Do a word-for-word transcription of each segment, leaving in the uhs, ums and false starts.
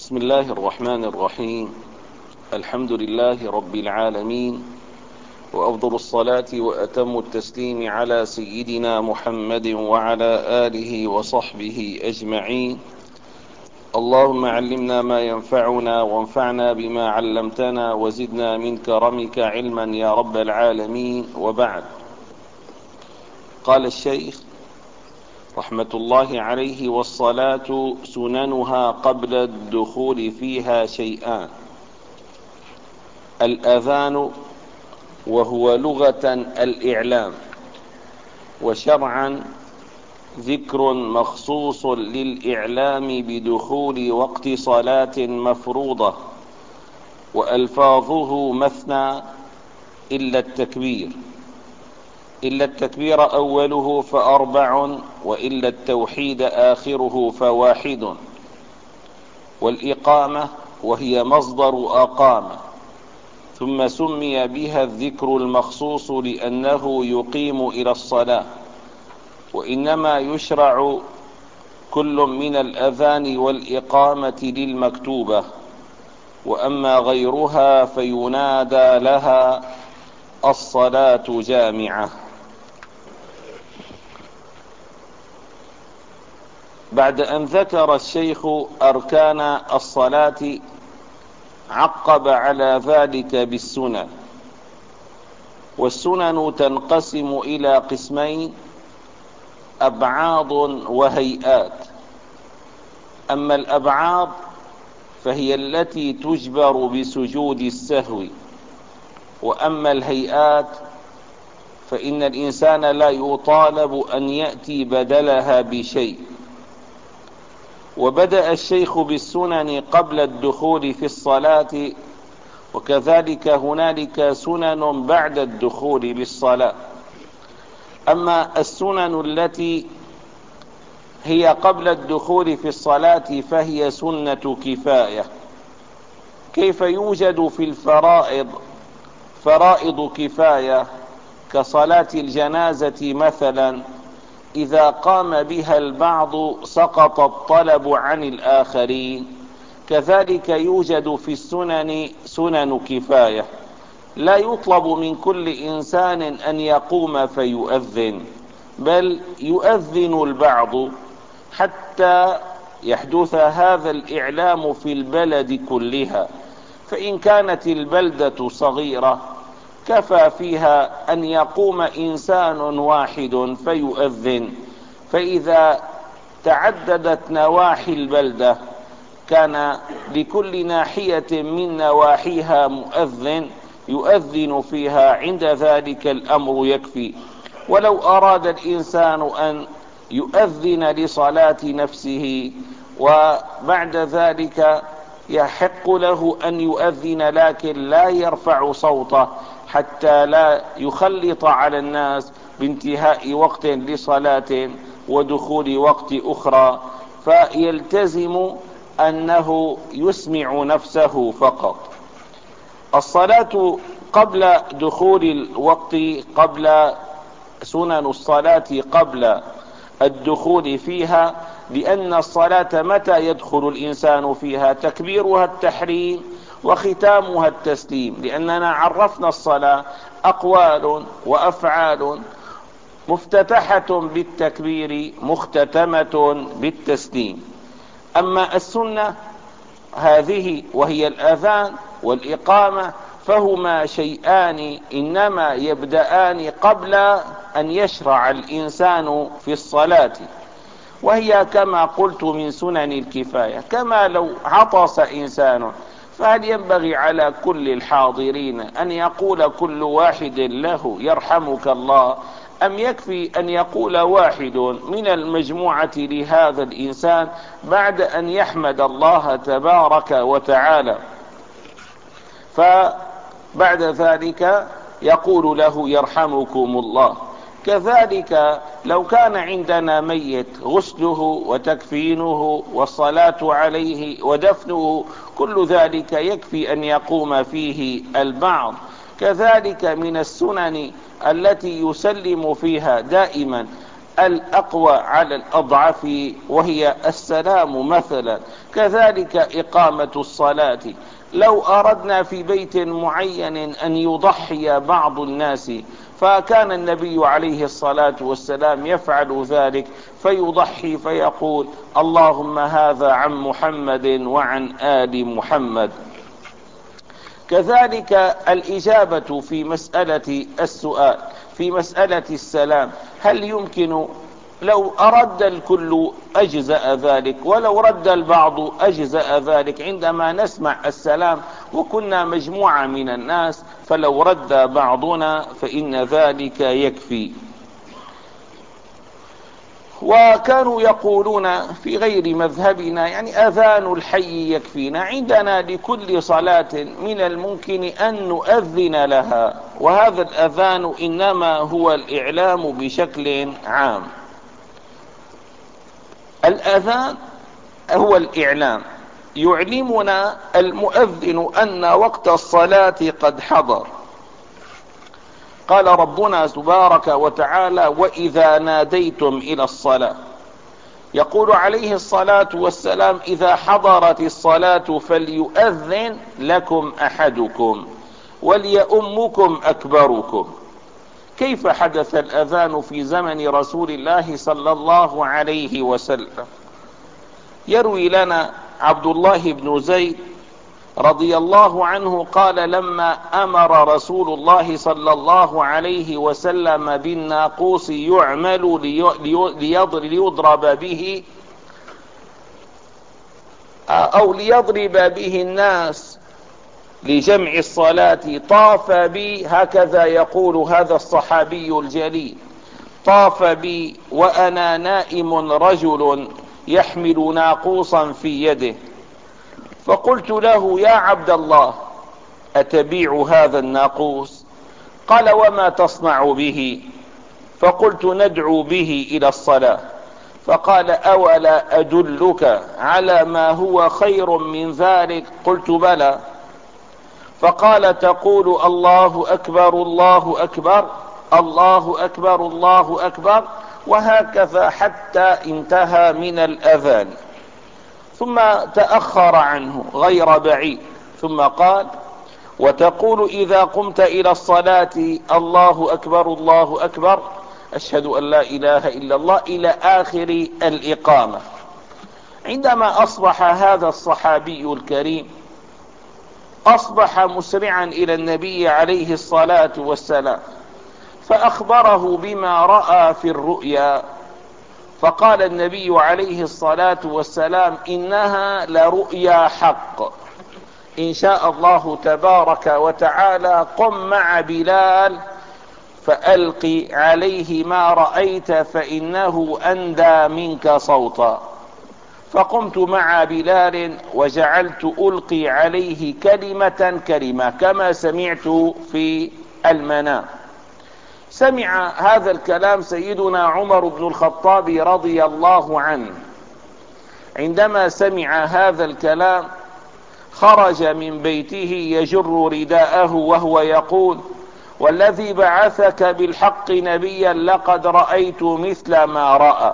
بسم الله الرحمن الرحيم. الحمد لله رب العالمين، وأفضل الصلاة وأتم التسليم على سيدنا محمد وعلى آله وصحبه أجمعين. اللهم علمنا ما ينفعنا وانفعنا بما علمتنا وزدنا من كرمك علما يا رب العالمين. وبعد، قال الشيخ رحمة الله عليه: والصلاة سننها قبل الدخول فيها شيئان: الأذان وهو لغة الإعلام، وشرعا ذكر مخصوص للإعلام بدخول وقت صلاة مفروضة، وألفاظه مثنى إلا التكبير إلا التكبير أوله فأربع، وإلا التوحيد آخره فواحد. والإقامة وهي مصدر أقام، ثم سمي بها الذكر المخصوص لأنه يقيم إلى الصلاة، وإنما يشرع كل من الأذان والإقامة للمكتوبة، وأما غيرها فينادى لها الصلاة جامعة. بعد أن ذكر الشيخ أركان الصلاة عقب على ذلك بالسنن. والسنن تنقسم إلى قسمين: أبعاض وهيئات. أما الأبعاض فهي التي تجبر بسجود السهو، وأما الهيئات فإن الإنسان لا يطالب أن يأتي بدلها بشيء. وبدأ الشيخ بالسنن قبل الدخول في الصلاة، وكذلك هنالك سنن بعد الدخول بالصلاة. أما السنن التي هي قبل الدخول في الصلاة فهي سنة كفاية. كيف يوجد في الفرائض فرائض كفاية كصلاة الجنازة مثلا، إذا قام بها البعض سقط الطلب عن الآخرين، كذلك يوجد في السنن سنن كفاية. لا يطلب من كل إنسان أن يقوم فيؤذن، بل يؤذن البعض حتى يحدث هذا الإعلام في البلد كلها. فإن كانت البلدة صغيرة كفى فيها أن يقوم إنسان واحد فيؤذن، فإذا تعددت نواحي البلدة كان لكل ناحية من نواحيها مؤذن يؤذن فيها، عند ذلك الأمر يكفي. ولو أراد الإنسان أن يؤذن لصلاة نفسه وبعد ذلك يحق له أن يؤذن، لكن لا يرفع صوته حتى لا يخلط على الناس بانتهاء وقت لصلاة ودخول وقت أخرى، فيلتزم أنه يسمع نفسه فقط. الصلاة قبل دخول الوقت، قبل سنن الصلاة قبل الدخول فيها، لأن الصلاة متى يدخل الإنسان فيها؟ تكبيرها التحريم وختامها التسليم، لأننا عرفنا الصلاة أقوال وأفعال مفتتحة بالتكبير مختتمة بالتسليم. أما السنة هذه وهي الأذان والإقامة فهما شيئان إنما يبدأان قبل أن يشرع الإنسان في الصلاة، وهي كما قلت من سنن الكفاية. كما لو عطس إنسان، فهل ينبغي على كل الحاضرين أن يقول كل واحد له يرحمك الله، أم يكفي أن يقول واحد من المجموعة لهذا الإنسان بعد أن يحمد الله تبارك وتعالى، فبعد ذلك يقول له يرحمكم الله؟ كذلك لو كان عندنا ميت، غسله وتكفينه والصلاة عليه ودفنه كل ذلك يكفي أن يقوم فيه البعض. كذلك من السنن التي يسلم فيها دائما الأقوى على الأضعف وهي السلام مثلا. كذلك إقامة الصلاة، لو أردنا في بيت معين أن يضحي بعض الناس، فكان النبي عليه الصلاة والسلام يفعل ذلك، فيضحي فيقول اللهم هذا عن محمد وعن آل محمد. كذلك الإجابة في مسألة السؤال، في مسألة السلام، هل يمكن لو أرد الكل أجزأ ذلك، ولو رد البعض أجزأ ذلك. عندما نسمع السلام وكنا مجموعة من الناس، فلو رد بعضنا فإن ذلك يكفي. وكانوا يقولون في غير مذهبنا يعني أذان الحي يكفينا. عندنا لكل صلاة من الممكن أن نؤذن لها، وهذا الأذان إنما هو الإعلام بشكل عام. الأذان هو الإعلام، يعلمنا المؤذن أن وقت الصلاة قد حضر. قال ربنا تبارك وتعالى وإذا ناديتم إلى الصلاة، يقول عليه الصلاة والسلام إذا حضرت الصلاة فليؤذن لكم أحدكم وليؤمكم أكبركم. كيف حدث الأذان في زمن رسول الله صلى الله عليه وسلم؟ يروي لنا عبد الله بن زيد رضي الله عنه قال لما أمر رسول الله صلى الله عليه وسلم بالناقوس يعمل ليضرب به أو ليضرب به الناس لجمع الصلاة، طاف بي، هكذا يقول هذا الصحابي الجليل، طاف بي وأنا نائم رجل يحمل ناقوسا في يده، فقلت له يا عبد الله أتبيع هذا الناقوس؟ قال وما تصنع به؟ فقلت ندعو به إلى الصلاة. فقال أولا أدلك على ما هو خير من ذلك؟ قلت بلى. فقال تقول الله أكبر الله أكبر الله أكبر الله أكبر، وهكذا حتى انتهى من الأذان، ثم تأخر عنه غير بعيد، ثم قال وتقول إذا قمت إلى الصلاة الله أكبر الله أكبر أشهد أن لا إله إلا الله إلى آخر الإقامة. عندما أصبح هذا الصحابي الكريم أصبح مسرعا إلى النبي عليه الصلاة والسلام، فأخبره بما رأى في الرؤيا، فقال النبي عليه الصلاة والسلام إنها لرؤيا حق، إن شاء الله تبارك وتعالى قم مع بلال فألقي عليه ما رأيت فإنه أندى منك صوتا. فقمت مع بلال وجعلت ألقي عليه كلمة كلمة كما سمعت في المنام. سمع هذا الكلام سيدنا عمر بن الخطاب رضي الله عنه، عندما سمع هذا الكلام خرج من بيته يجر رداءه وهو يقول والذي بعثك بالحق نبيا لقد رأيت مثل ما رأى.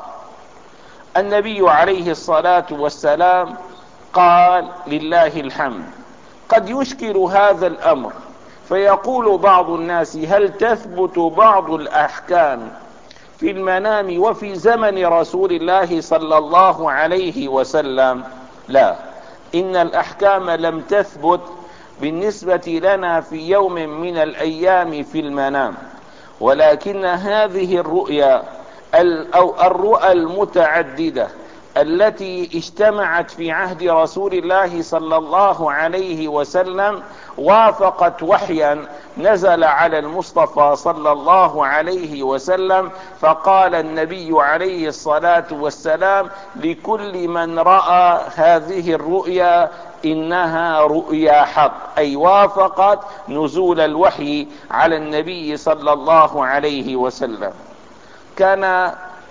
النبي عليه الصلاة والسلام قال لله الحمد. قد يشكل هذا الأمر فيقول بعض الناس هل تثبت بعض الأحكام في المنام وفي زمن رسول الله صلى الله عليه وسلم؟ لا، إن الأحكام لم تثبت بالنسبة لنا في يوم من الأيام في المنام، ولكن هذه الرؤيا أو الرؤى المتعددة التي اجتمعت في عهد رسول الله صلى الله عليه وسلم وافقت وحيا نزل على المصطفى صلى الله عليه وسلم، فقال النبي عليه الصلاة والسلام لكل من رأى هذه الرؤيا إنها رؤيا حق، أي وافقت نزول الوحي على النبي صلى الله عليه وسلم. كان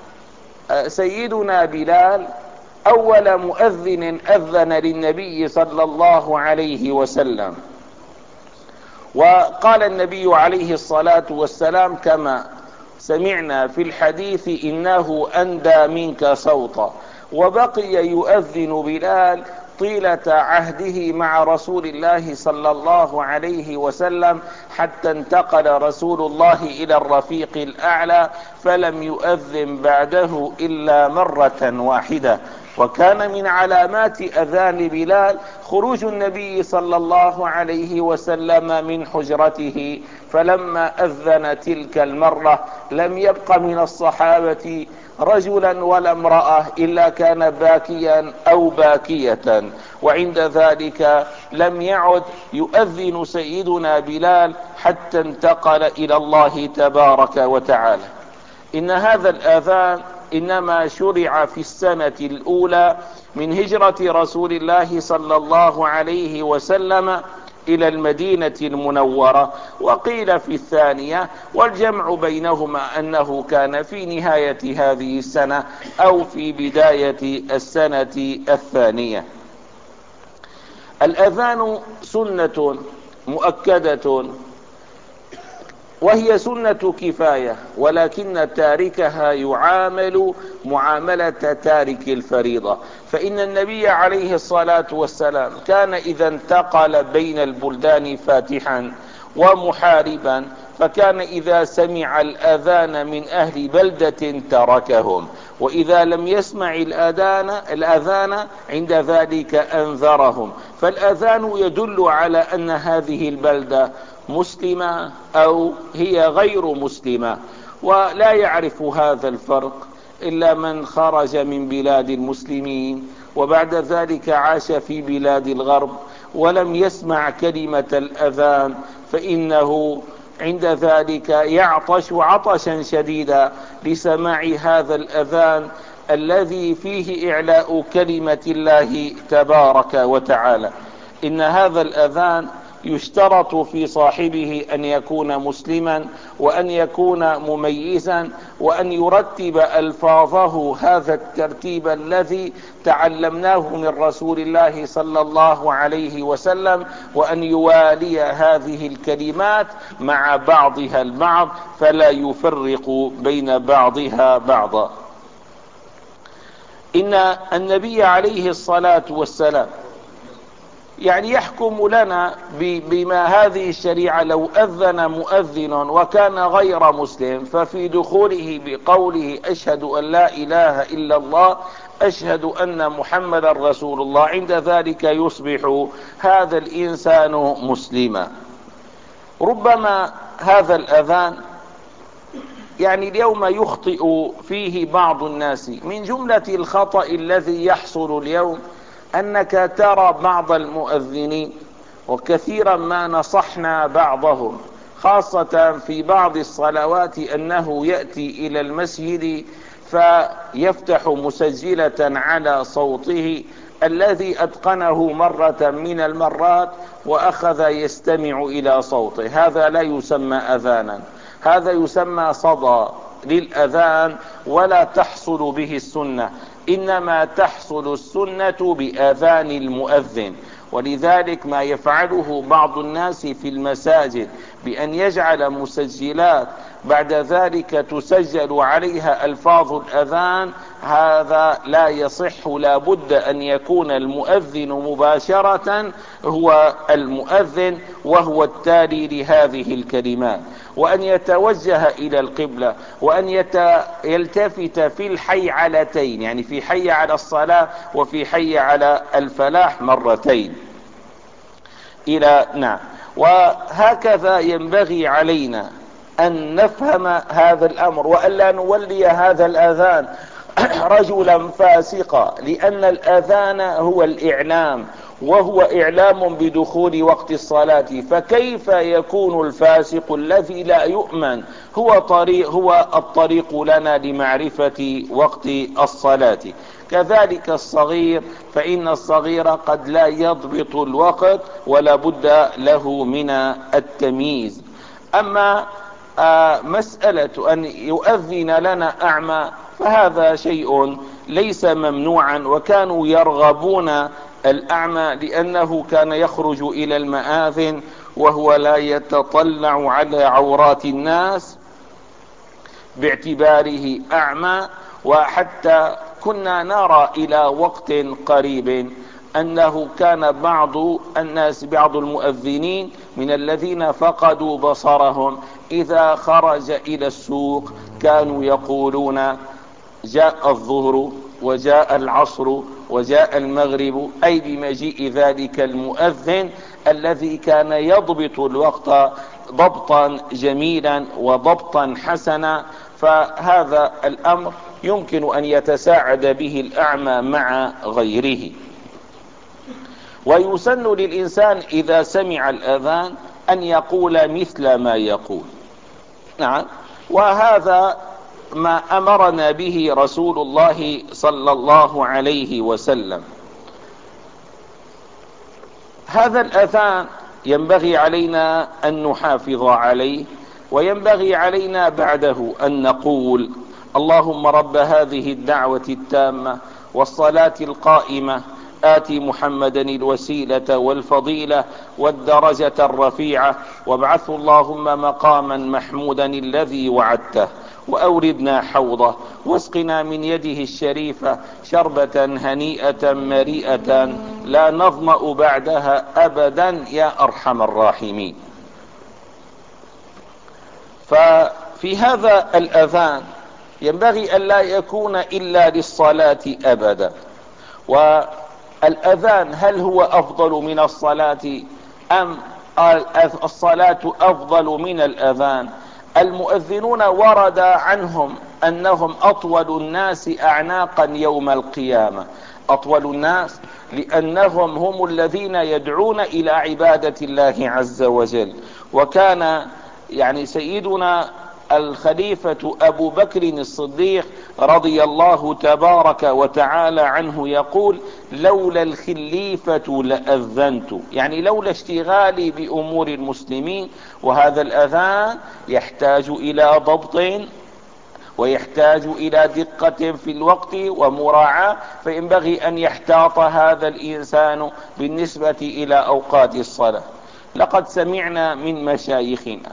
سيدنا بلال أول مؤذن أذن للنبي صلى الله عليه وسلم، وقال النبي عليه الصلاة والسلام كما سمعنا في الحديث إنه أندى منك صوتا، وبقي يؤذن بلال طيلة عهده مع رسول الله صلى الله عليه وسلم حتى انتقل رسول الله إلى الرفيق الأعلى، فلم يؤذن بعده إلا مرة واحدة. وكان من علامات أذان بلال خروج النبي صلى الله عليه وسلم من حجرته، فلما أذن تلك المرة لم يبق من الصحابة رجلا ولا امرأة إلا كان باكيا أو باكية، وعند ذلك لم يعد يؤذن سيدنا بلال حتى انتقل إلى الله تبارك وتعالى. إن هذا الآذان إنما شرع في السنة الأولى من هجرة رسول الله صلى الله عليه وسلم إلى المدينة المنورة، وقيل في الثانية، والجمع بينهما أنه كان في نهاية هذه السنة أو في بداية السنة الثانية. الأذان سنة مؤكدة، وهي سنة كفاية، ولكن تاركها يعامل معاملة تارك الفريضة. فإن النبي عليه الصلاة والسلام كان إذا انتقل بين البلدان فاتحا ومحاربا، فكان إذا سمع الأذان من أهل بلدة تركهم، وإذا لم يسمع الأذان الأذان عند ذلك أنذرهم. فالأذان يدل على أن هذه البلدة مسلمة أو هي غير مسلمة، ولا يعرف هذا الفرق إلا من خرج من بلاد المسلمين وبعد ذلك عاش في بلاد الغرب ولم يسمع كلمة الأذان، فإنه عند ذلك يعطش عطشا شديدا لسماع هذا الأذان الذي فيه إعلاء كلمة الله تبارك وتعالى. إن هذا الأذان يشترط في صاحبه أن يكون مسلما، وأن يكون مميزا، وأن يرتب ألفاظه هذا الترتيب الذي تعلمناه من رسول الله صلى الله عليه وسلم، وأن يوالي هذه الكلمات مع بعضها البعض فلا يفرق بين بعضها بعضا. إن النبي عليه الصلاة والسلام يعني يحكم لنا بما هذه الشريعة. لو أذن مؤذن وكان غير مسلم ففي دخوله بقوله أشهد أن لا إله إلا الله، أشهد أن محمد رسول الله، عند ذلك يصبح هذا الإنسان مسلما. ربما هذا الأذان يعني اليوم يخطئ فيه بعض الناس. من جملة الخطأ الذي يحصل اليوم أنك ترى بعض المؤذنين، وكثيرا ما نصحنا بعضهم خاصة في بعض الصلوات أنه يأتي إلى المسجد فيفتح مسجلة على صوته الذي أتقنه مرة من المرات وأخذ يستمع إلى صوته. هذا لا يسمى أذانا، هذا يسمى صدى للأذان، ولا تحصل به السنة، إنما تحصل السنة بأذان المؤذن. ولذلك ما يفعله بعض الناس في المساجد بأن يجعل مسجلات بعد ذلك تسجل عليها ألفاظ الأذان، هذا لا يصح. لا بد أن يكون المؤذن مباشرة هو المؤذن وهو التالي لهذه الكلمات، وأن يتوجه إلى القبلة، وأن يلتفت في الحيعلتين، يعني في حي على الصلاة وفي حي على الفلاح مرتين إلى نعم. وهكذا ينبغي علينا أن نفهم هذا الأمر، وألا نولي هذا الأذان رجلا فاسقا، لأن الأذان هو الإعلام، وهو إعلام بدخول وقت الصلاة. فكيف يكون الفاسق الذي لا يؤمن هو طريق هو الطريق لنا لمعرفة وقت الصلاة؟ كذلك الصغير، فإن الصغير قد لا يضبط الوقت ولا بد له من التمييز. أما آه مسألة أن يؤذن لنا أعمى فهذا شيء ليس ممنوعا، وكانوا يرغبون الأعمى لأنه كان يخرج إلى المآذن وهو لا يتطلع على عورات الناس، باعتباره أعمى. وحتى كنا نرى إلى وقت قريب أنه كان بعض الناس بعض المؤذنين من الذين فقدوا بصرهم إذا خرج إلى السوق كانوا يقولون جاء الظهر وجاء العصر وجاء المغرب، أي بمجيء ذلك المؤذن الذي كان يضبط الوقت ضبطا جميلا وضبطا حسنا. فهذا الأمر يمكن أن يتساعد به الأعمى مع غيره. ويسن للإنسان إذا سمع الأذان أن يقول مثل ما يقول. نعم، وهذا ما أمرنا به رسول الله صلى الله عليه وسلم. هذا الأذان ينبغي علينا أن نحافظ عليه، وينبغي علينا بعده أن نقول: اللهم رب هذه الدعوة التامة والصلاة القائمة آت محمدا الوسيلة والفضيلة والدرجة الرفيعة وابعثه اللهم مقاما محمودا الذي وعدته، وأوردنا حوضه واسقنا من يده الشريفة شربة هنيئة مريئة لا نظمأ بعدها أبدا يا أرحم الراحمين. ففي هذا الأذان ينبغي أن لا يكون إلا للصلاة أبدا. والأذان هل هو أفضل من الصلاة أم الصلاة أفضل من الأذان؟ المؤذنون ورد عنهم أنهم أطول الناس أعناقا يوم القيامة. أطول الناس لأنهم هم الذين يدعون إلى عبادة الله عز وجل. وكان يعني سيدنا الخليفة أبو بكر الصديق رضي الله تبارك وتعالى عنه يقول: لولا الخليفة لأذنت، يعني لولا اشتغالي بأمور المسلمين. وهذا الأذان يحتاج إلى ضبط ويحتاج إلى دقة في الوقت ومراعاة، فينبغي أن يحتاط هذا الإنسان بالنسبة إلى أوقات الصلاة. لقد سمعنا من مشايخنا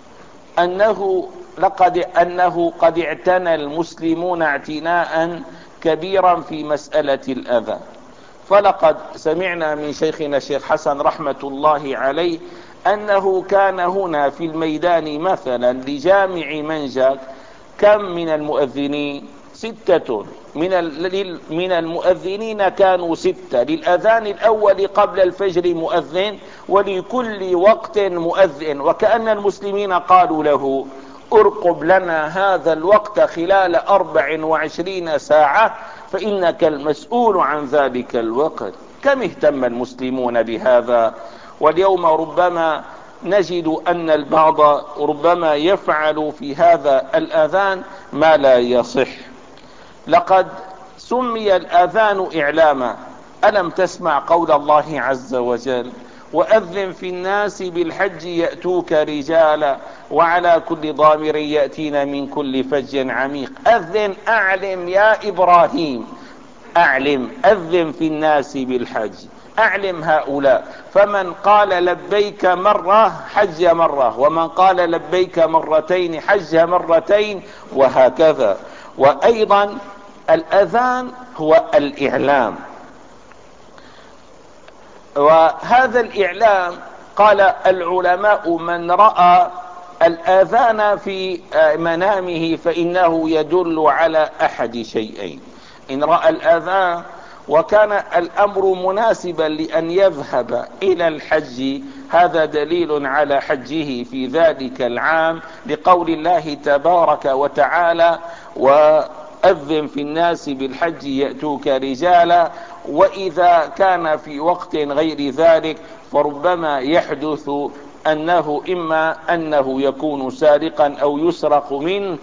أنه لقد أنه قد اعتنى المسلمون اعتناء كبيرا في مسألة الأذان. فلقد سمعنا من شيخنا الشيخ حسن رحمة الله عليه أنه كان هنا في الميدان مثلا لجامع منجاك كم من المؤذنين؟ ستة من من المؤذنين كانوا ستة، للأذان الأول قبل الفجر مؤذن ولكل وقت مؤذن. وكأن المسلمين قالوا له: ارقب لنا هذا الوقت خلال أربع وعشرين ساعة فإنك المسؤول عن ذلك الوقت. كم اهتم المسلمون بهذا؟ واليوم ربما نجد أن البعض ربما يفعل في هذا الأذان ما لا يصح. لقد سمي الأذان إعلاما. ألم تسمع قول الله عز وجل: وأذن في الناس بالحج يأتوك رجالا وعلى كل ضامر يأتين من كل فج عميق. أذن، أعلم يا إبراهيم، أعلم، أذن في الناس بالحج، أعلم هؤلاء. فمن قال لبيك مرة حج مرة، ومن قال لبيك مرتين حج مرتين، وهكذا. وأيضا الأذان هو الإعلام، وهذا الإعلام قال العلماء: من رأى الأذان في منامه فإنه يدل على أحد شيئين. إن رأى الأذان وكان الأمر مناسبا لأن يذهب إلى الحج، هذا دليل على حجه في ذلك العام، لقول الله تبارك وتعالى: وأذن في الناس بالحج يأتوك رجالا. وإذا كان في وقت غير ذلك فربما يحدث أنه إما أنه يكون سارقا أو يسرق منه،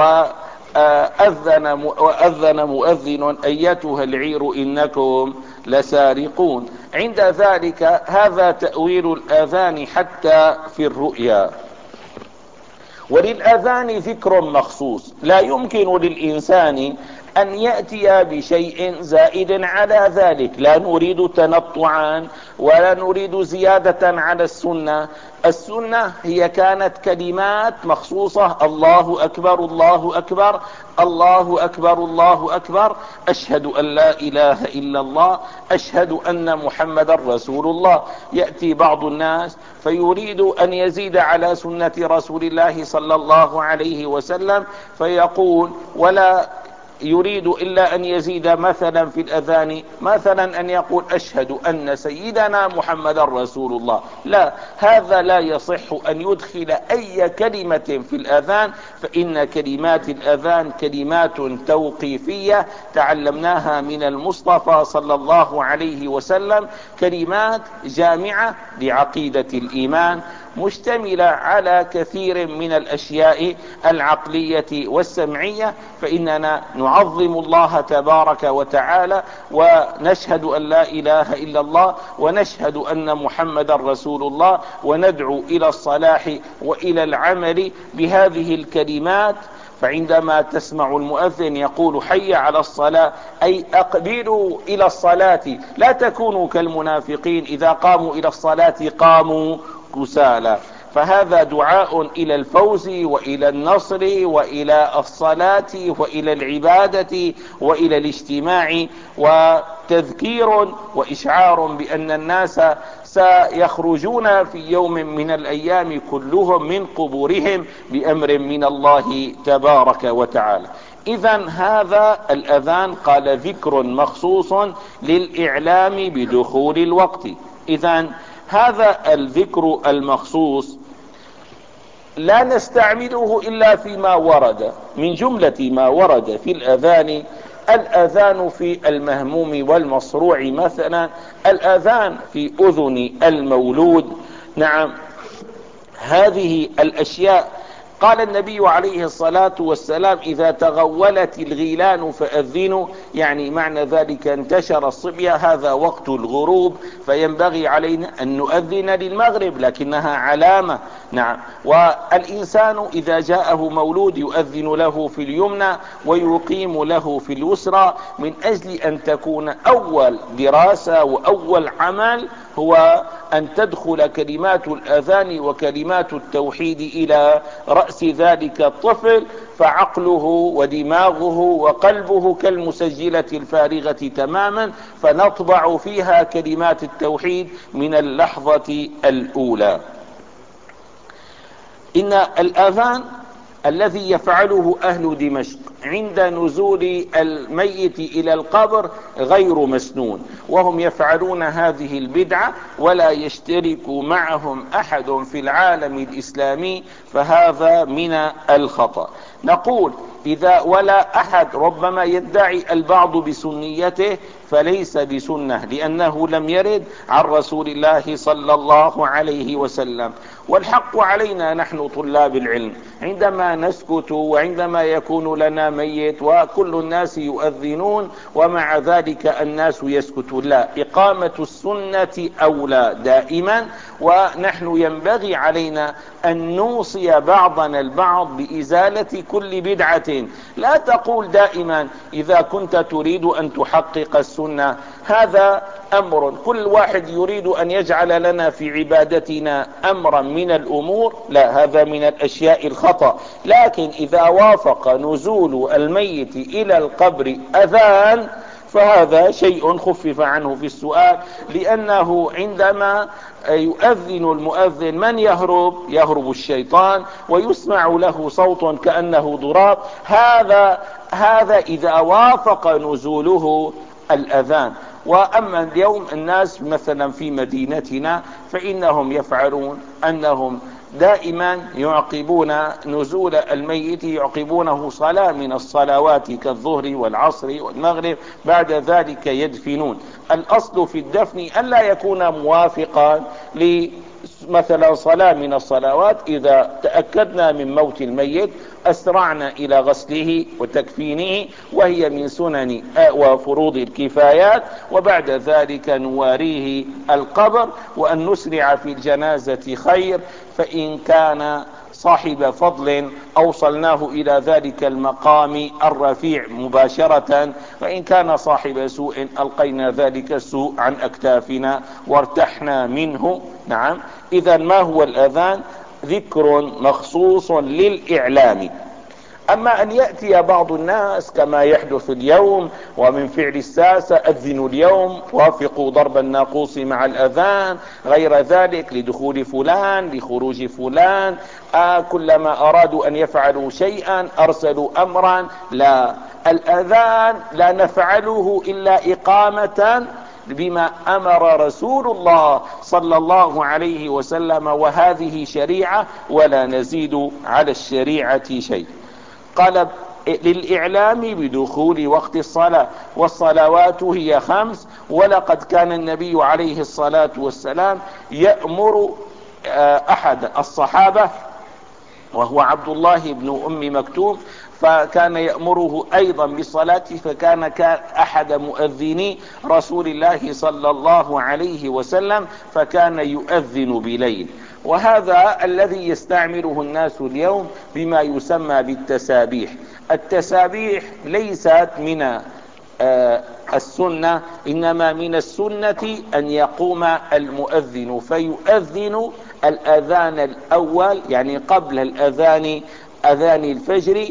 وأذن وأذن مؤذن: أيتها العير إنكم لسارقون. عند ذلك هذا تأويل الأذان حتى في الرؤيا. وللأذان ذكر مخصوص، لا يمكن للإنسان أن يأتي بشيء زائد على ذلك. لا نريد تنطعا ولا نريد زيادة على السنة. السنة هي كانت كلمات مخصوصة: الله أكبر الله أكبر الله أكبر الله أكبر، أشهد أن لا إله إلا الله، أشهد أن محمد رسول الله. يأتي بعض الناس فيريد أن يزيد على سنة رسول الله صلى الله عليه وسلم فيقول، ولا يريد إلا أن يزيد مثلا في الأذان، مثلا أن يقول أشهد أن سيدنا محمد رسول الله. لا، هذا لا يصح أن يدخل أي كلمة في الأذان، فإن كلمات الأذان كلمات توقيفية تعلمناها من المصطفى صلى الله عليه وسلم، كلمات جامعة لعقيدة الإيمان، مشتملة على كثير من الأشياء العقلية والسمعية. فإننا نعظم الله تبارك وتعالى ونشهد أن لا إله إلا الله ونشهد أن محمد رسول الله، وندعو إلى الصلاح وإلى العمل بهذه الكلمات. فعندما تسمع المؤذن يقول حي على الصلاة، أي أقبلوا إلى الصلاة، لا تكونوا كالمنافقين إذا قاموا إلى الصلاة قاموا كسالى. فهذا دعاء إلى الفوز وإلى النصر وإلى الصلاة وإلى العبادة وإلى الاجتماع، وتذكير وإشعار بأن الناس سيخرجون في يوم من الأيام كلهم من قبورهم بأمر من الله تبارك وتعالى. إذن هذا الأذان قال ذكر مخصوص للإعلام بدخول الوقت. إذن هذا الذكر المخصوص لا نستعمله إلا فيما ورد. من جملة ما ورد في الأذان الأذان في المهموم والمصروع مثلا، الأذان في أذن المولود. نعم، هذه الأشياء قال النبي عليه الصلاة والسلام إذا تغولت الغيلان فأذنوا، يعني معنى ذلك انتشر الصبية، هذا وقت الغروب، فينبغي علينا أن نؤذن للمغرب لكنها علامة. نعم، والإنسان إذا جاءه مولود يؤذن له في اليمنى ويقيم له في اليسرى، من أجل أن تكون أول دراسة وأول عمل هو أن تدخل كلمات الأذان وكلمات التوحيد إلى رأس ذلك الطفل، فعقله ودماغه وقلبه كالمسجلة الفارغة تماما، فنطبع فيها كلمات التوحيد من اللحظة الأولى. إن الأذان الذي يفعله أهل دمشق عند نزول الميت إلى القبر غير مسنون، وهم يفعلون هذه البدعة ولا يشترك معهم أحد في العالم الإسلامي، فهذا من الخطأ. نقول إذا ولا أحد ربما يدعي البعض بسنيته فليس بسنة، لأنه لم يرد عن رسول الله صلى الله عليه وسلم. والحق علينا نحن طلاب العلم عندما نسكت وعندما يكون لنا ميت وكل الناس يؤذنون ومع ذلك الناس يسكتون، لا، إقامة السنة أولى دائما، ونحن ينبغي علينا أن نوصي بعضنا البعض بإزالة كل بدعة. لا تقول دائما إذا كنت تريد أن تحقق السنة، هذا أمر كل واحد يريد أن يجعل لنا في عبادتنا أمرا من الأمور، لا، هذا من الأشياء الخطأ. لكن إذا وافق نزول الميت إلى القبر أذان فهذا شيء خفف عنه في السؤال، لأنه عندما يؤذن المؤذن من يهرب؟ يهرب الشيطان ويسمع له صوت كأنه ضراب. هذا هذا إذا وافق نزوله الأذان. وأما اليوم الناس مثلا في مدينتنا فإنهم يفعلون أنهم دائما يعقبون نزول الميت، يعقبونه صلاة من الصلوات كالظهر والعصر والمغرب، بعد ذلك يدفنون. الأصل في الدفن ألا يكون موافقا لمثلا صلاة من الصلوات. إذا تأكدنا من موت الميت أسرعنا إلى غسله وتكفينه، وهي من سنن وفروض الكفايات، وبعد ذلك نواريه القبر. وأن نسرع في الجنازة خير، فإن كان صاحب فضل أوصلناه إلى ذلك المقام الرفيع مباشرة، وإن كان صاحب سوء ألقينا ذلك السوء عن أكتافنا وارتحنا منه. نعم. إذا ما هو الأذان؟ ذكر مخصوص للإعلام. أما أن يأتي بعض الناس كما يحدث اليوم ومن فعل الساسة، أذنوا اليوم، وافقوا ضرب الناقوس مع الأذان، غير ذلك، لدخول فلان، لخروج فلان، آه كلما أرادوا أن يفعلوا شيئا أرسلوا أمرا. لا، الأذان لا نفعله إلا إقامة بما أمر رسول الله صلى الله عليه وسلم، وهذه شريعة ولا نزيد على الشريعة شيء. قال للإعلام بدخول وقت الصلاة، والصلوات هي خمس. ولقد كان النبي عليه الصلاة والسلام يأمر أحد الصحابة وهو عبد الله بن أم مكتوم، فكان يأمره أيضا بالصلاة، فكان كان أحد مؤذني رسول الله صلى الله عليه وسلم، فكان يؤذن بليل. وهذا الذي يستعمله الناس اليوم بما يسمى بالتسابيح. التسابيح ليست من السنة، إنما من السنة أن يقوم المؤذن فيؤذن الأذان الأول، يعني قبل الأذان أذان الفجر،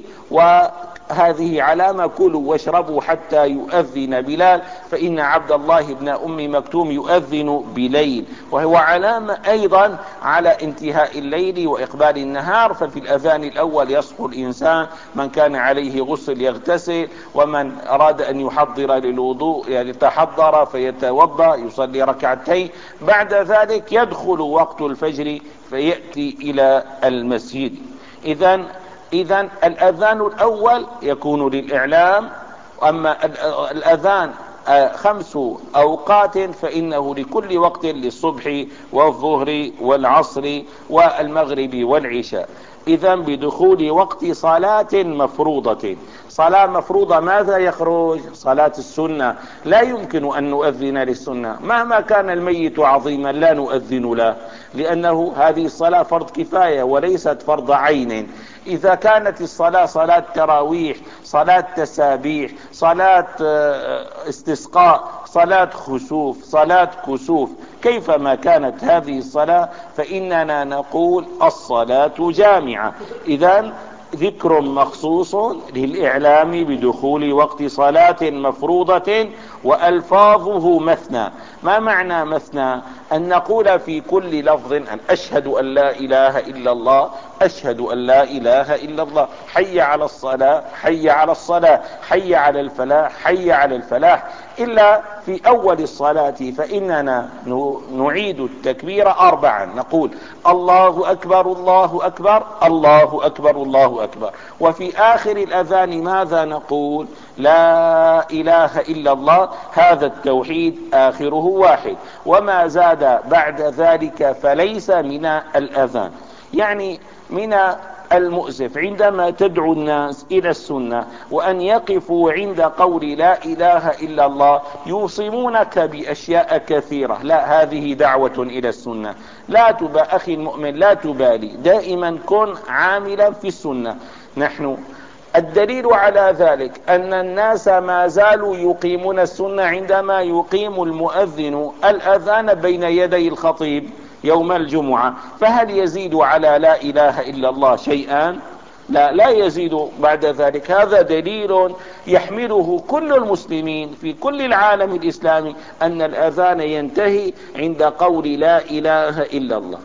وهذه علامة كلوا واشربوا حتى يؤذن بلال، فإن عبد الله بن أم مكتوم يؤذن بليل، وهو علامة أيضا على انتهاء الليل وإقبال النهار. ففي الأذان الأول يصحو الإنسان، من كان عليه غسل يغتسل، ومن أراد أن يحضر للوضوء يعني تحضر فيتوضأ يصلي ركعتين، بعد ذلك يدخل وقت الفجر فيأتي إلى المسجد. إذن إذن الأذان الأول يكون للإعلام، أما الأذان خمس أوقات فإنه لكل وقت، للصبح والظهر والعصر والمغرب والعشاء. إذن بدخول وقت صلاة مفروضة. صلاة مفروضة ماذا يخرج؟ صلاة السنة. لا يمكن أن نؤذن للسنة، مهما كان الميت عظيما لا نؤذن له، لأنه هذه الصلاة فرض كفاية وليست فرض عين. إذا كانت الصلاة صلاة تراويح، صلاة تسابيح، صلاة استسقاء، صلاة خسوف، صلاة كسوف، كيفما كانت هذه الصلاة فإننا نقول الصلاة جامعة. إذن ذكر مخصوص للإعلام بدخول وقت صلاة مفروضة، وألفاظه مثنى. ما معنى مثنى؟ أن نقول في كل لفظ أن أشهد أن لا إله إلا الله، أشهد أن لا إله إلا الله، حي على الصلاة، حي على الصلاة، حي على الفلاح، حي على الفلاح، إلا في أول الصلاة فإننا نعيد التكبير أربعا، نقول الله أكبر الله أكبر الله أكبر الله أكبر. وفي آخر الأذان ماذا نقول؟ لا إله إلا الله. هذا التوحيد آخره واحد، وما زاد بعد ذلك فليس من الأذان. يعني من المؤسف عندما تدعو الناس إلى السنة وأن يقفوا عند قول لا إله إلا الله يوصمونك بأشياء كثيرة. لا، هذه دعوة إلى السنة. لا تبا أخي المؤمن، لا تبالي، دائما كن عاملا في السنة. نحن الدليل على ذلك أن الناس ما زالوا يقيمون السنة عندما يقيم المؤذن الأذان بين يدي الخطيب يوم الجمعة، فهل يزيد على لا إله إلا الله شيئا؟ لا، لا يزيد بعد ذلك. هذا دليل يحمله كل المسلمين في كل العالم الإسلامي أن الأذان ينتهي عند قول لا إله إلا الله.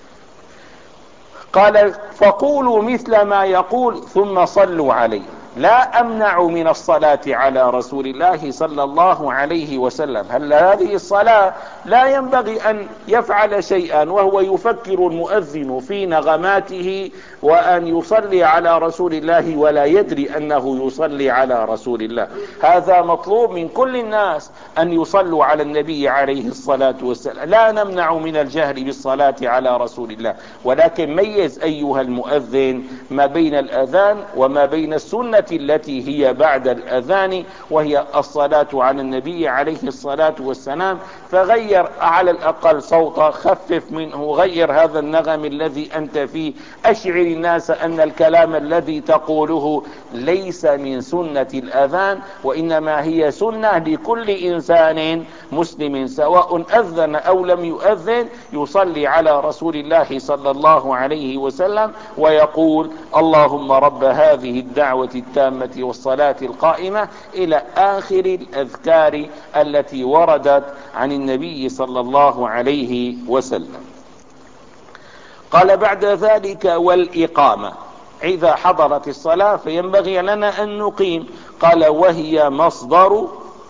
قال فقولوا مثل ما يقول ثم صلوا عليه. لا أمنع من الصلاة على رسول الله صلى الله عليه وسلم. هل هذه الصلاة لا ينبغي أن يفعل شيئا وهو يفكر المؤذن في نغماته وأن يصلي على رسول الله ولا يدري أنه يصلي على رسول الله؟ هذا مطلوب من كل الناس أن يصلوا على النبي عليه الصلاة والسلام. لا نمنع من الجهر بالصلاة على رسول الله، ولكن ميز أيها المؤذن ما بين الأذان وما بين السنة السنة التي هي بعد الأذان، وهي الصلاة على النبي عليه الصلاة والسلام. فغير على الأقل صوته، خفف منه، غير هذا النغم الذي أنت فيه، أشعر الناس أن الكلام الذي تقوله ليس من سنة الأذان، وإنما هي سنة لكل إنسان مسلم سواء أذن أو لم يؤذن يصلي على رسول الله صلى الله عليه وسلم ويقول اللهم رب هذه الدعوة التامة والصلاة القائمة إلى آخر الأذكار التي وردت عن النبي صلى الله عليه وسلم. قال بعد ذلك والإقامة، إذا حضرت الصلاة فينبغي لنا أن نقيم. قال وهي مصدر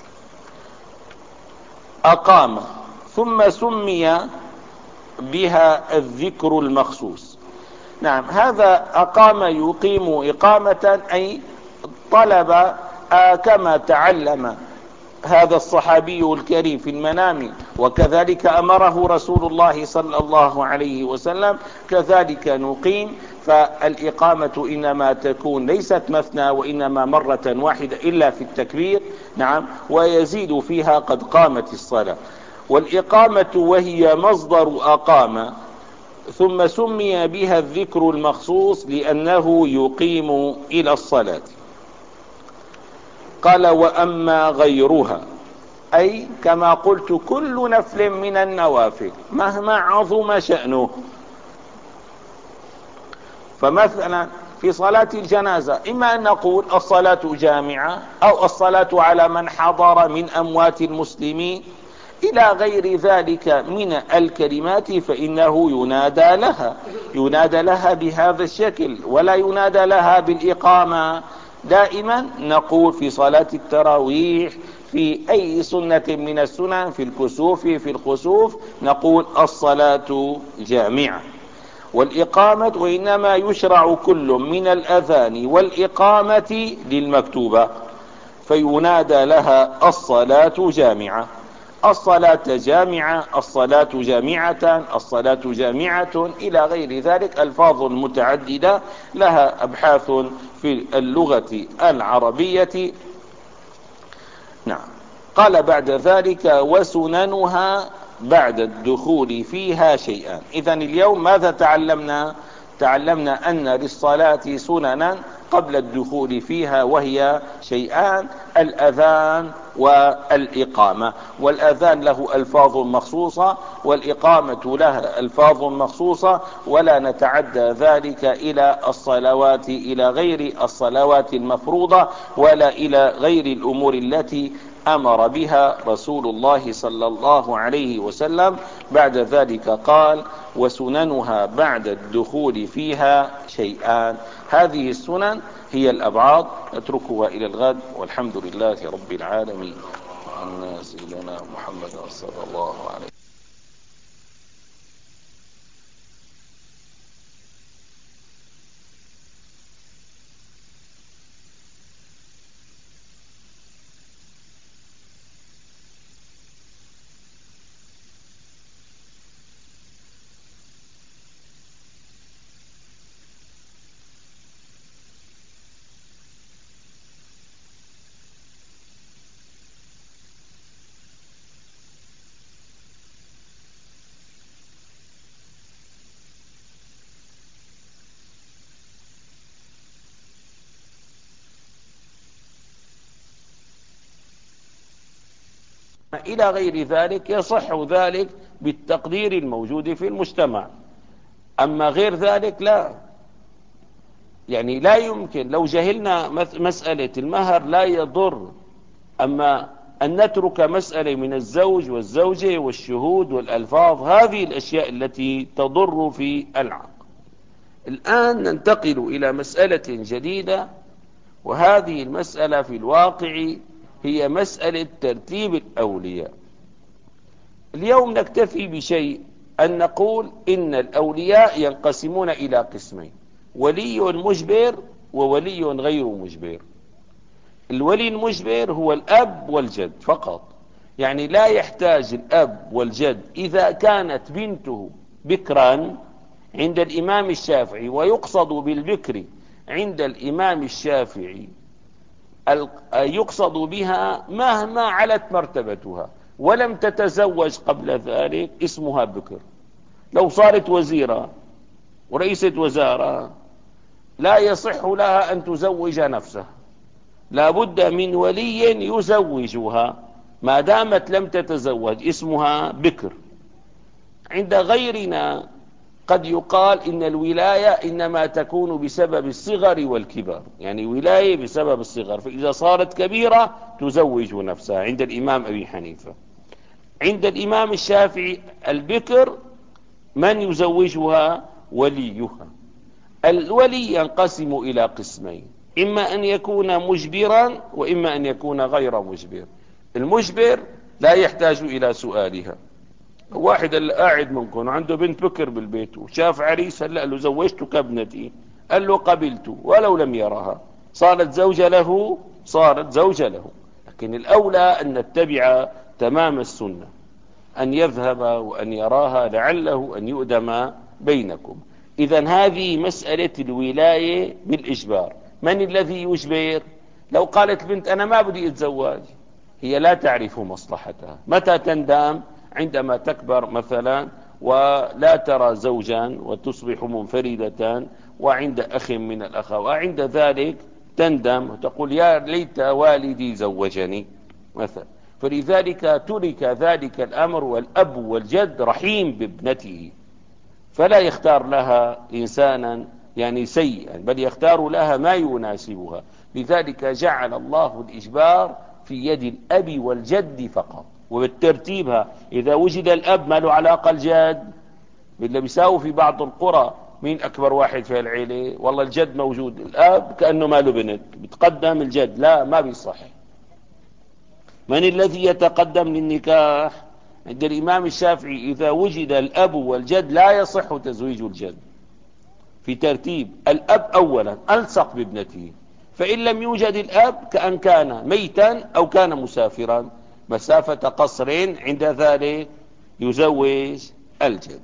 أقام، ثم سمي بها الذكر المخصوص. نعم، هذا أقام يقيم إقامة أي طلب، آه كما تعلم هذا الصحابي الكريم في المنام، وكذلك أمره رسول الله صلى الله عليه وسلم، كذلك نقيم. فالإقامة إنما تكون ليست مثنى، وإنما مرة واحدة إلا في التكبير. نعم، ويزيد فيها قد قامت الصلاة. والإقامة وهي مصدر أقام، ثم سمي بها الذكر المخصوص لأنه يقيم إلى الصلاة. قال وأما غيرها، أي كما قلت كل نفل من النوافل مهما عظم شأنه. فمثلا في صلاة الجنازة إما أن نقول الصلاة جامعة، أو الصلاة على من حضر من أموات المسلمين إلى غير ذلك من الكلمات، فإنه ينادى لها ينادى لها بهذا الشكل، ولا ينادى لها بالإقامة. دائما نقول في صلاة التراويح، في أي سنة من السنن، في الكسوف في الخسوف، نقول الصلاة جامعة. والإقامة وإنما يشرع كل من الأذان والإقامة للمكتوبة، فينادى لها الصلاة جامعة، الصلاة جامعة، الصلاة جامعة، الصلاة جامعة، إلى غير ذلك ألفاظ متعددة لها أبحاث في اللغة العربية. نعم. قال بعد ذلك وسننها بعد الدخول فيها شيئان. إذن اليوم ماذا تعلمنا؟ تعلمنا أن للصلاة سننا قبل الدخول فيها، وهي شيئان: الأذان والإقامة. والأذان له ألفاظ مخصوصة، والإقامة لها ألفاظ مخصوصة، ولا نتعدى ذلك إلى الصلوات، إلى غير الصلوات المفروضة، ولا إلى غير الأمور التي أمر بها رسول الله صلى الله عليه وسلم. بعد ذلك قال وسننها بعد الدخول فيها شيئان. هذه السنن هي الأبعاد، نتركها إلى الغد، والحمد لله رب العالمين. وعنا سيدنا محمد صلى الله عليه وسلم. إلى غير ذلك يصح ذلك بالتقدير الموجود في المجتمع. أما غير ذلك لا، يعني لا يمكن. لو جهلنا مسألة المهر لا يضر، أما أن نترك مسألة من الزوج والزوجة والشهود والألفاظ، هذه الأشياء التي تضر في العقد. الآن ننتقل إلى مسألة جديدة، وهذه المسألة في الواقع هي مسألة ترتيب الأولياء. اليوم نكتفي بشيء، أن نقول إن الأولياء ينقسمون إلى قسمين: ولي مجبر وولي غير مجبر. الولي المجبر هو الأب والجد فقط، يعني لا يحتاج الأب والجد إذا كانت بنته بكرا عند الإمام الشافعي، ويقصد بالبكر عند الإمام الشافعي يقصد بها مهما علت مرتبتها ولم تتزوج قبل ذلك اسمها بكر. لو صارت وزيرة ورئيسة وزارة لا يصح لها أن تزوج نفسها، لا بد من ولي يزوجها ما دامت لم تتزوج، اسمها بكر. عند غيرنا قد يقال إن الولاية إنما تكون بسبب الصغر والكبر، يعني ولاية بسبب الصغر، فإذا صارت كبيرة تزوج نفسها عند الإمام أبي حنيفة. عند الإمام الشافعي البكر من يزوجها؟ وليها. الولي ينقسم إلى قسمين، إما أن يكون مجبرا وإما أن يكون غير مجبر. المجبر لا يحتاج إلى سؤالها. واحد اللي قاعد منكم عنده بنت بكر بالبيت وشاف عريس هلا قال له زوجتك ابنتي، قال له قبلت ولو لم يرها، صارت زوجة له، صارت زوجة له. لكن الأولى أن نتبع تمام السنة، أن يذهب وأن يراها لعله أن يؤدم بينكم. إذن هذه مسألة الولاية بالإجبار. من الذي يجبر؟ لو قالت البنت أنا ما بدي أتزوج، هي لا تعرف مصلحتها. متى تندم؟ عندما تكبر مثلا ولا ترى زوجا وتصبح منفردة وعند أخ من الأخوة، عند ذلك تندم وتقول يا ليت والدي زوجني مثلا. فلذلك ترك ذلك الأمر، والأب والجد رحيم بابنته، فلا يختار لها إنسانا يعني سيئا، بل يختار لها ما يناسبها. لذلك جعل الله الإجبار في يد الأب والجد فقط، وبالترتيبها إذا وجد الأب ما له علاقة الجد. بالله بيساوي في بعض القرى مين أكبر واحد في العيلة؟ والله الجد موجود، الأب كأنه ما له بنت، بتقدم الجد. لا، ما بيصح. من الذي يتقدم للنكاح؟ عند الإمام الشافعي إذا وجد الأب والجد لا يصح تزويج الجد، في ترتيب الأب أولا ألصق بابنته، فإن لم يوجد الأب كأن كان ميتا أو كان مسافرا مسافة قصر، عند ذلك يزوج الجد.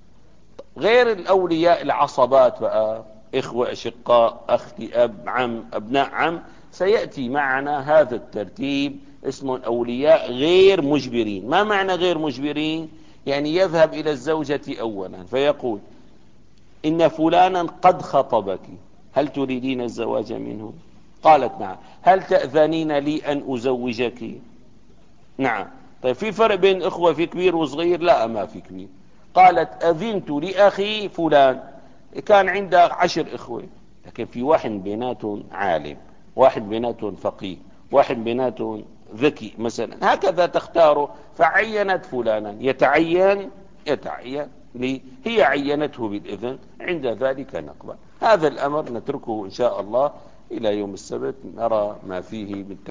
غير الأولياء العصبات بقى، إخوة أشقاء، أخ أب، عم، أبناء عم، سيأتي معنا هذا الترتيب اسمه أولياء غير مجبرين. ما معنى غير مجبرين؟ يعني يذهب إلى الزوجة أولا فيقول إن فلانا قد خطبك، هل تريدين الزواج منه؟ قالت نعم. هل تأذنين لي أن أزوجك؟ نعم. طيب في فرق بين إخوة، في كبير وصغير؟ لا، ما في كبير. قالت أذنت لأخي فلان، كان عنده عشر إخوة، لكن في واحد بيناتهم عالم، واحد بيناتهم فقيه، واحد بيناتهم ذكي مثلا، هكذا تختاره. فعينت فلانا، يتعين يتعين لي، هي عينته بالإذن، عند ذلك نقبل. هذا الأمر نتركه إن شاء الله إلى يوم السبت، نرى ما فيه من